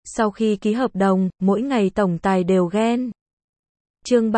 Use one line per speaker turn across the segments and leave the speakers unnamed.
Sau khi ký hợp đồng, mỗi ngày tổng tài đều ghen. Chương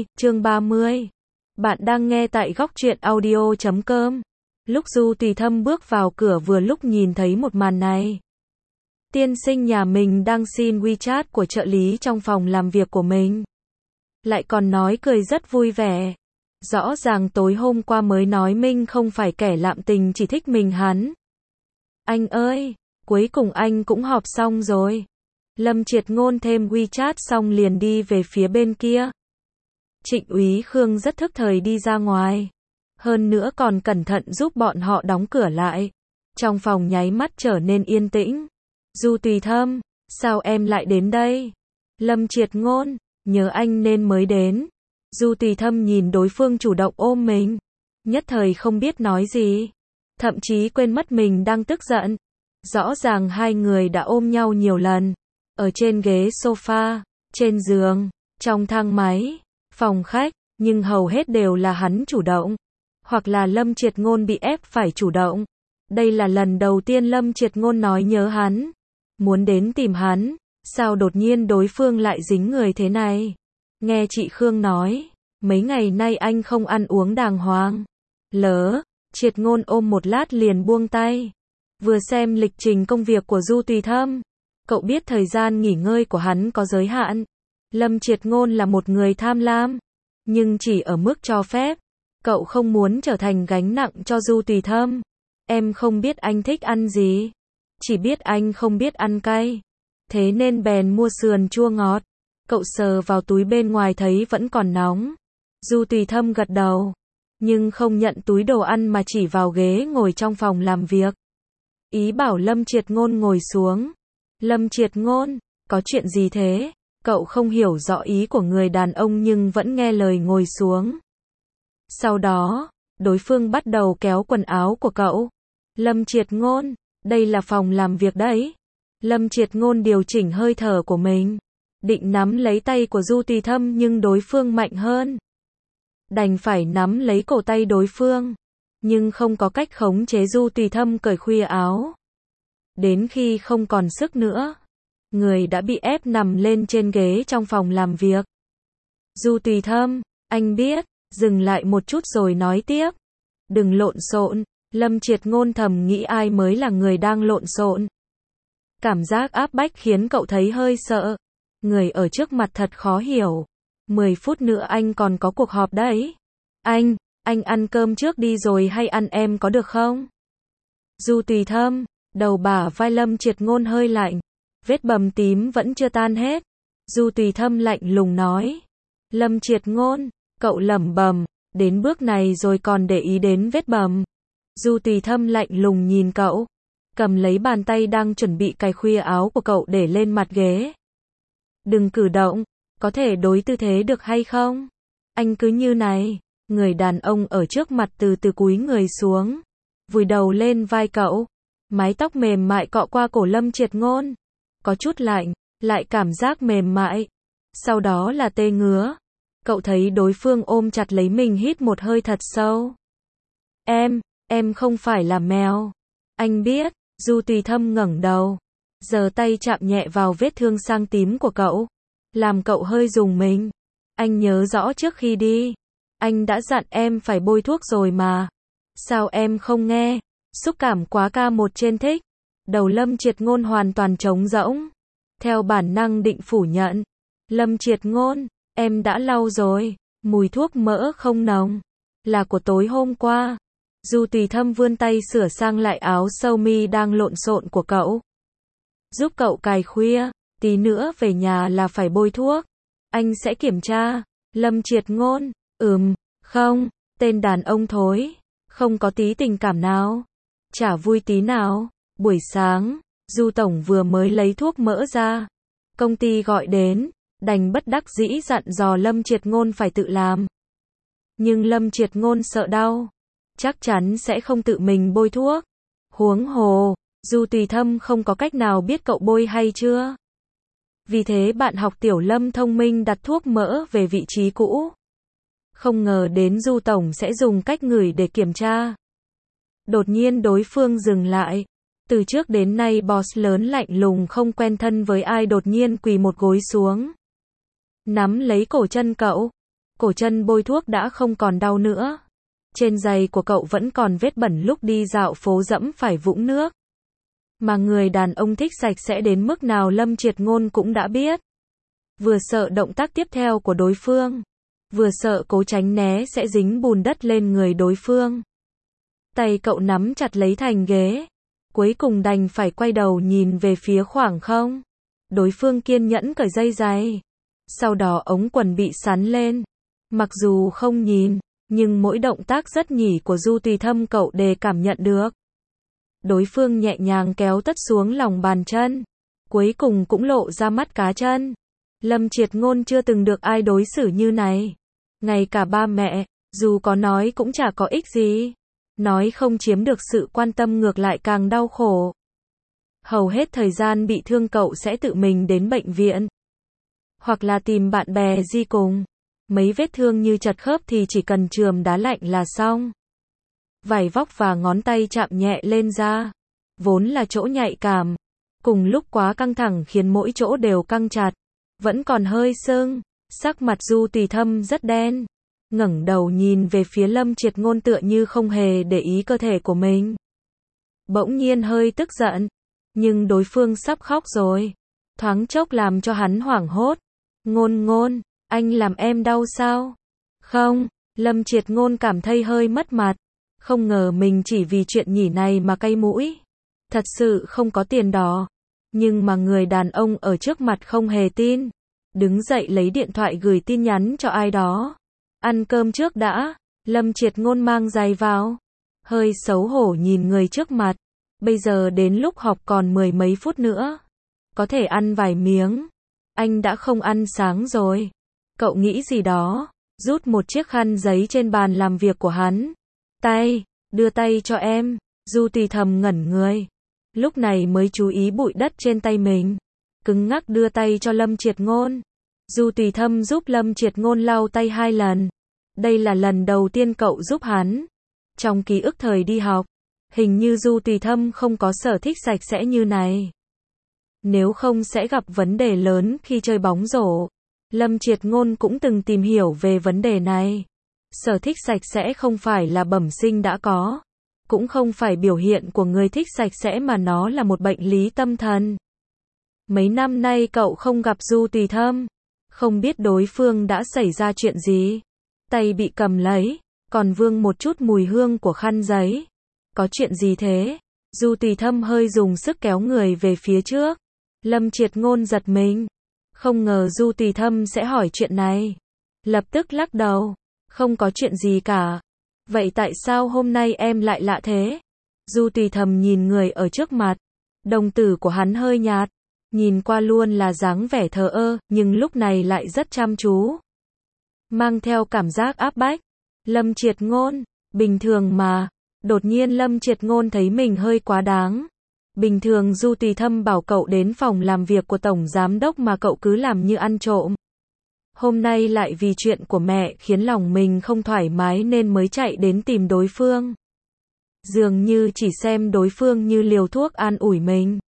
30. Bạn đang nghe tại góc truyện audio.com. Lúc Du Tùy Thâm bước vào cửa vừa lúc nhìn thấy một màn này. Tiên sinh nhà mình đang xin WeChat của trợ lý trong phòng làm việc của mình. Lại còn nói cười rất vui vẻ. Rõ ràng tối hôm qua mới nói Minh không phải kẻ lạm tình chỉ thích mình hắn. Anh ơi, cuối cùng anh cũng họp xong rồi. Lâm Triệt Ngôn thêm WeChat xong liền đi về phía bên kia. Trịnh úy Khương rất thức thời đi ra ngoài. Hơn nữa còn cẩn thận giúp bọn họ đóng cửa lại. Trong phòng nháy mắt trở nên yên tĩnh. Du Tùy Thâm, sao em lại đến đây? Lâm Triệt Ngôn, nhớ anh nên mới đến. Du Tùy Thâm nhìn đối phương chủ động ôm mình. Nhất thời không biết nói gì. Thậm chí quên mất mình đang tức giận. Rõ ràng hai người đã ôm nhau nhiều lần. Ở trên ghế sofa, trên giường, trong thang máy, phòng khách, nhưng hầu hết đều là hắn chủ động. Hoặc là Lâm Triệt Ngôn bị ép phải chủ động. Đây là lần đầu tiên Lâm Triệt Ngôn nói nhớ hắn. Muốn đến tìm hắn. Sao đột nhiên đối phương lại dính người thế này? Nghe chị Khương nói, mấy ngày nay anh không ăn uống đàng hoàng. Triệt Ngôn ôm một lát liền buông tay. Vừa xem lịch trình công việc của Du Tùy Thâm. Cậu biết thời gian nghỉ ngơi của hắn có giới hạn. Lâm Triệt Ngôn là một người tham lam. Nhưng chỉ ở mức cho phép. Cậu không muốn trở thành gánh nặng cho Du Tùy Thâm. Em không biết anh thích ăn gì. Chỉ biết anh không biết ăn cay. Thế nên bèn mua sườn chua ngọt. Cậu sờ vào túi bên ngoài thấy vẫn còn nóng. Du Tùy Thâm gật đầu. Nhưng không nhận túi đồ ăn mà chỉ vào ghế ngồi trong phòng làm việc. Ý bảo Lâm Triệt Ngôn ngồi xuống. Lâm Triệt Ngôn, có chuyện gì thế? Cậu không hiểu rõ ý của người đàn ông nhưng vẫn nghe lời ngồi xuống. Sau đó, đối phương bắt đầu kéo quần áo của cậu. Lâm Triệt Ngôn, đây là phòng làm việc đấy. Lâm Triệt Ngôn điều chỉnh hơi thở của mình. Định nắm lấy tay của Du Tùy Thâm nhưng đối phương mạnh hơn. Đành phải nắm lấy cổ tay đối phương. Nhưng không có cách khống chế Du Tùy Thâm cởi khuya áo. Đến khi không còn sức nữa, người đã bị ép nằm lên trên ghế trong phòng làm việc. Du Tùy Thâm, anh biết, dừng lại một chút rồi nói tiếp. Đừng lộn xộn. Lâm Triệt Ngôn thầm nghĩ ai mới là người đang lộn xộn. Cảm giác áp bách khiến cậu thấy hơi sợ. Người ở trước mặt thật khó hiểu. 10 phút nữa anh còn có cuộc họp đấy. Anh ăn cơm trước đi rồi hay ăn em có được không? Du Tùy Thâm, đầu bả vai Lâm Triệt Ngôn hơi lạnh. Vết bầm tím vẫn chưa tan hết. Du Tùy Thâm lạnh lùng nói. Lâm Triệt Ngôn, cậu lẩm bẩm, đến bước này rồi còn để ý đến vết bầm. Du Tùy Thâm lạnh lùng nhìn cậu. Cầm lấy bàn tay đang chuẩn bị cài khuya áo của cậu để lên mặt ghế. Đừng cử động, có thể đối tư thế được hay không? Anh cứ như này. Người đàn ông ở trước mặt từ từ cúi người xuống. Vùi đầu lên vai cậu. Mái tóc mềm mại cọ qua cổ Lâm Triệt Ngôn. Có chút lạnh, lại cảm giác mềm mại. Sau đó là tê ngứa. Cậu thấy đối phương ôm chặt lấy mình hít một hơi thật sâu. Em không phải là mèo. Anh biết. Du Tùy Thâm ngẩng đầu. Giơ tay chạm nhẹ vào vết thương sang tím của cậu. Làm cậu hơi rùng mình. Anh nhớ rõ trước khi đi. Anh đã dặn em phải bôi thuốc rồi mà. Sao em không nghe? Xúc cảm quá ca một trên thích. Đầu Lâm Triệt Ngôn hoàn toàn trống rỗng. Theo bản năng định phủ nhận. Lâm Triệt Ngôn, em đã lau rồi. Mùi thuốc mỡ không nồng. Là của tối hôm qua. Du Tùy Thâm vươn tay sửa sang lại áo sơ mi đang lộn xộn của cậu. Giúp cậu cài khuya. Tí nữa về nhà là phải bôi thuốc. Anh sẽ kiểm tra. Lâm Triệt Ngôn, không, tên đàn ông thối. Không có tí tình cảm nào. Chả vui tí nào. Buổi sáng, Du Tổng vừa mới lấy thuốc mỡ ra. Công ty gọi đến, đành bất đắc dĩ dặn dò Lâm Triệt Ngôn phải tự làm. Nhưng Lâm Triệt Ngôn sợ đau. Chắc chắn sẽ không tự mình bôi thuốc. Huống hồ, Du Tùy Thâm không có cách nào biết cậu bôi hay chưa. Vì thế bạn học Tiểu Lâm thông minh đặt thuốc mỡ về vị trí cũ. Không ngờ đến Du Tổng sẽ dùng cách ngửi để kiểm tra. Đột nhiên đối phương dừng lại. Từ trước đến nay boss lớn lạnh lùng không quen thân với ai đột nhiên quỳ một gối xuống. Nắm lấy cổ chân cậu. Cổ chân bôi thuốc đã không còn đau nữa. Trên giày của cậu vẫn còn vết bẩn lúc đi dạo phố dẫm phải vũng nước. Mà người đàn ông thích sạch sẽ đến mức nào Lâm Triệt Ngôn cũng đã biết. Vừa sợ động tác tiếp theo của đối phương, vừa sợ cố tránh né sẽ dính bùn đất lên người đối phương. Tay cậu nắm chặt lấy thành ghế, cuối cùng đành phải quay đầu nhìn về phía khoảng không. Đối phương kiên nhẫn cởi dây giày. Sau đó ống quần bị sắn lên. Mặc dù không nhìn, nhưng mỗi động tác rất nhỉ của Du Tùy Thâm cậu đều cảm nhận được. Đối phương nhẹ nhàng kéo tất xuống lòng bàn chân, cuối cùng cũng lộ ra mắt cá chân. Lâm Triệt Ngôn chưa từng được ai đối xử như này. Ngay cả ba mẹ, dù có nói cũng chả có ích gì. Nói không chiếm được sự quan tâm ngược lại càng đau khổ. Hầu hết thời gian bị thương cậu sẽ tự mình đến bệnh viện. Hoặc là tìm bạn bè đi cùng. Mấy vết thương như chật khớp thì chỉ cần chườm đá lạnh là xong. Vải vóc và ngón tay chạm nhẹ lên da. Vốn là chỗ nhạy cảm. Cùng lúc quá căng thẳng khiến mỗi chỗ đều căng chặt. Vẫn còn hơi sưng. Sắc mặt Du Tùy Thâm rất đen. Ngẩng đầu nhìn về phía Lâm Triệt Ngôn tựa như không hề để ý cơ thể của mình. Bỗng nhiên hơi tức giận. Nhưng đối phương sắp khóc rồi. Thoáng chốc làm cho hắn hoảng hốt. Ngôn, anh làm em đau sao? Không, Lâm Triệt Ngôn cảm thấy hơi mất mặt. Không ngờ mình chỉ vì chuyện nhỉ này mà cay mũi. Thật sự không có tiền đó. Nhưng mà người đàn ông ở trước mặt không hề tin. Đứng dậy lấy điện thoại gửi tin nhắn cho ai đó. Ăn cơm trước đã. Lâm Triệt Ngôn mang giày vào. Hơi xấu hổ nhìn người trước mặt. Bây giờ đến lúc học còn 10 mấy phút nữa. Có thể ăn vài miếng. Anh đã không ăn sáng rồi. Cậu nghĩ gì đó. Rút một chiếc khăn giấy trên bàn làm việc của hắn. Đưa tay cho em. Du Tùy Thầm ngẩn người. Lúc này mới chú ý bụi đất trên tay mình. Cứng ngắc đưa tay cho Lâm Triệt Ngôn. Du Tùy Thâm giúp Lâm Triệt Ngôn lau tay 2 lần. Đây là lần đầu tiên cậu giúp hắn. Trong ký ức thời đi học, hình như Du Tùy Thâm không có sở thích sạch sẽ như này. Nếu không sẽ gặp vấn đề lớn khi chơi bóng rổ. Lâm Triệt Ngôn cũng từng tìm hiểu về vấn đề này. Sở thích sạch sẽ không phải là bẩm sinh đã có. Cũng không phải biểu hiện của người thích sạch sẽ mà nó là một bệnh lý tâm thần. Mấy năm nay cậu không gặp Du Tùy Thâm. Không biết đối phương đã xảy ra chuyện gì. Tay bị cầm lấy, còn vương một chút mùi hương của khăn giấy. Có chuyện gì thế? Du Tùy Thâm hơi dùng sức kéo người về phía trước. Lâm Triệt Ngôn giật mình. Không ngờ Du Tùy Thâm sẽ hỏi chuyện này. Lập tức lắc đầu. Không có chuyện gì cả. Vậy tại sao hôm nay em lại lạ thế? Du Tùy Thầm nhìn người ở trước mặt. Đồng tử của hắn hơi nhạt. Nhìn qua luôn là dáng vẻ thờ ơ, nhưng lúc này lại rất chăm chú. Mang theo cảm giác áp bách. Lâm Triệt Ngôn, bình thường mà. Đột nhiên Lâm Triệt Ngôn thấy mình hơi quá đáng. Bình thường Du Tùy Thâm bảo cậu đến phòng làm việc của Tổng Giám Đốc mà cậu cứ làm như ăn trộm. Hôm nay lại vì chuyện của mẹ khiến lòng mình không thoải mái nên mới chạy đến tìm đối phương. Dường như chỉ xem đối phương như liều thuốc an ủi mình.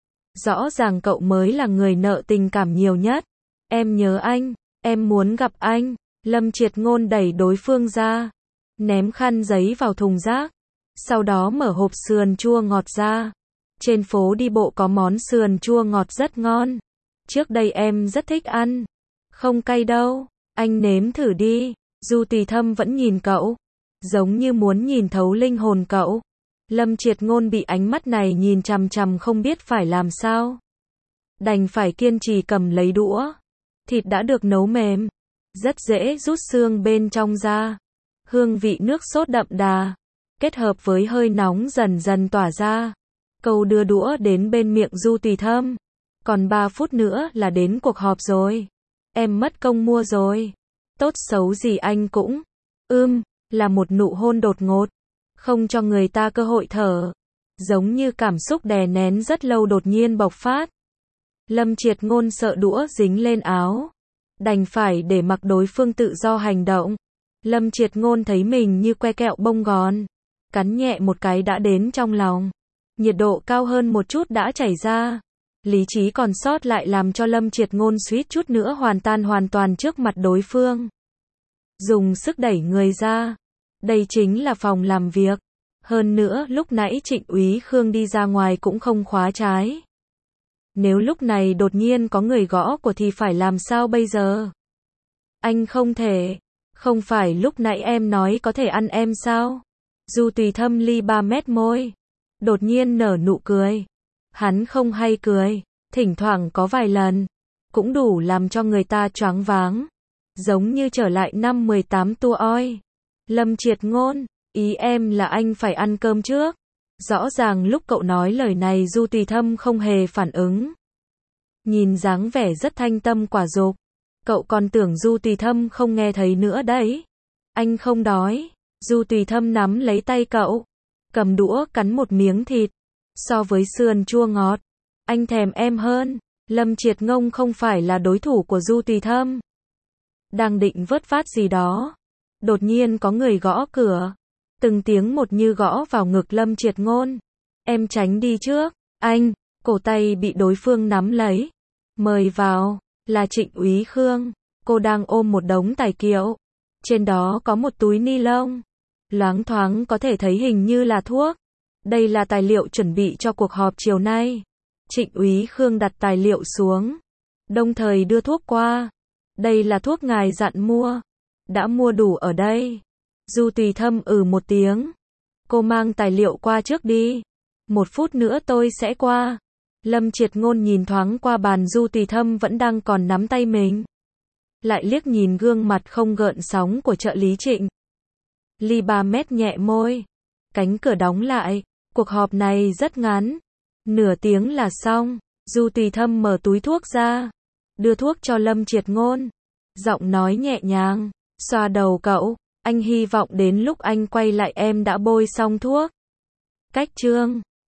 Rõ ràng cậu mới là người nợ tình cảm nhiều nhất. Em nhớ anh, em muốn gặp anh. Lâm Triệt Ngôn đẩy đối phương ra. Ném khăn giấy vào thùng rác. Sau đó mở hộp sườn chua ngọt ra. Trên phố đi bộ có món sườn chua ngọt rất ngon. Trước đây em rất thích ăn. Không cay đâu, anh nếm thử đi. Du Tùy Thâm vẫn nhìn cậu. Giống như muốn nhìn thấu linh hồn cậu. Lâm Triệt Ngôn bị ánh mắt này nhìn chằm chằm không biết phải làm sao. Đành phải kiên trì cầm lấy đũa. Thịt đã được nấu mềm. Rất dễ rút xương bên trong ra. Hương vị nước sốt đậm đà. Kết hợp với hơi nóng dần dần tỏa ra. Cậu đưa đũa đến bên miệng Du Tùy Thâm. Còn 3 phút nữa là đến cuộc họp rồi. Em mất công mua rồi. Tốt xấu gì anh cũng. Là một nụ hôn đột ngột. Không cho người ta cơ hội thở. Giống như cảm xúc đè nén rất lâu đột nhiên bộc phát. Lâm Triệt Ngôn sợ đũa dính lên áo. Đành phải để mặc đối phương tự do hành động. Lâm Triệt Ngôn thấy mình như que kẹo bông gòn. Cắn nhẹ một cái đã đến trong lòng. Nhiệt độ cao hơn một chút đã chảy ra. Lý trí còn sót lại làm cho Lâm Triệt Ngôn suýt chút nữa hoàn toàn trước mặt đối phương. Dùng sức đẩy người ra. Đây chính là phòng làm việc. Hơn nữa, lúc nãy Trịnh úy Khương đi ra ngoài cũng không khóa trái. Nếu lúc này đột nhiên có người gõ cửa thì phải làm sao bây giờ? Anh không thể. Không phải lúc nãy em nói có thể ăn em sao? Du Tùy Thâm ly 3 mét môi. Đột nhiên nở nụ cười. Hắn không hay cười. Thỉnh thoảng có vài lần. Cũng đủ làm cho người ta choáng váng. Giống như trở lại năm 18 tua oi. Lâm Triệt Ngôn. Ý em là anh phải ăn cơm trước. Rõ ràng lúc cậu nói lời này Du Tùy Thâm không hề phản ứng. Nhìn dáng vẻ rất thanh tâm quả dục. Cậu còn tưởng Du Tùy Thâm không nghe thấy nữa đấy. Anh không đói. Du Tùy Thâm nắm lấy tay cậu. Cầm đũa cắn một miếng thịt. So với sườn chua ngọt. Anh thèm em hơn. Lâm Triệt Ngôn không phải là đối thủ của Du Tùy Thâm. Đang định vớt vát gì đó. Đột nhiên có người gõ cửa. Từng tiếng một như gõ vào ngực Lâm Triệt Ngôn. Em tránh đi trước. Anh. Cổ tay bị đối phương nắm lấy. Mời vào. Là Trịnh úy Khương. Cô đang ôm một đống tài liệu. Trên đó có một túi ni lông. Loáng thoáng có thể thấy hình như là thuốc. Đây là tài liệu chuẩn bị cho cuộc họp chiều nay. Trịnh úy Khương đặt tài liệu xuống. Đồng thời đưa thuốc qua. Đây là thuốc ngài dặn mua. Đã mua đủ ở đây. Du Tùy Thâm một tiếng. Cô mang tài liệu qua trước đi. 1 phút nữa tôi sẽ qua. Lâm Triệt Ngôn nhìn thoáng qua bàn Du Tùy Thâm vẫn đang còn nắm tay mình. Lại liếc nhìn gương mặt không gợn sóng của trợ lý Trịnh. Ly 3 mét nhẹ môi. Cánh cửa đóng lại. Cuộc họp này rất ngắn. Nửa tiếng là xong. Du Tùy Thâm mở túi thuốc ra. Đưa thuốc cho Lâm Triệt Ngôn. Giọng nói nhẹ nhàng. Xoa đầu cậu. Anh hy vọng đến lúc anh quay lại em đã bôi xong thuốc. Cách chương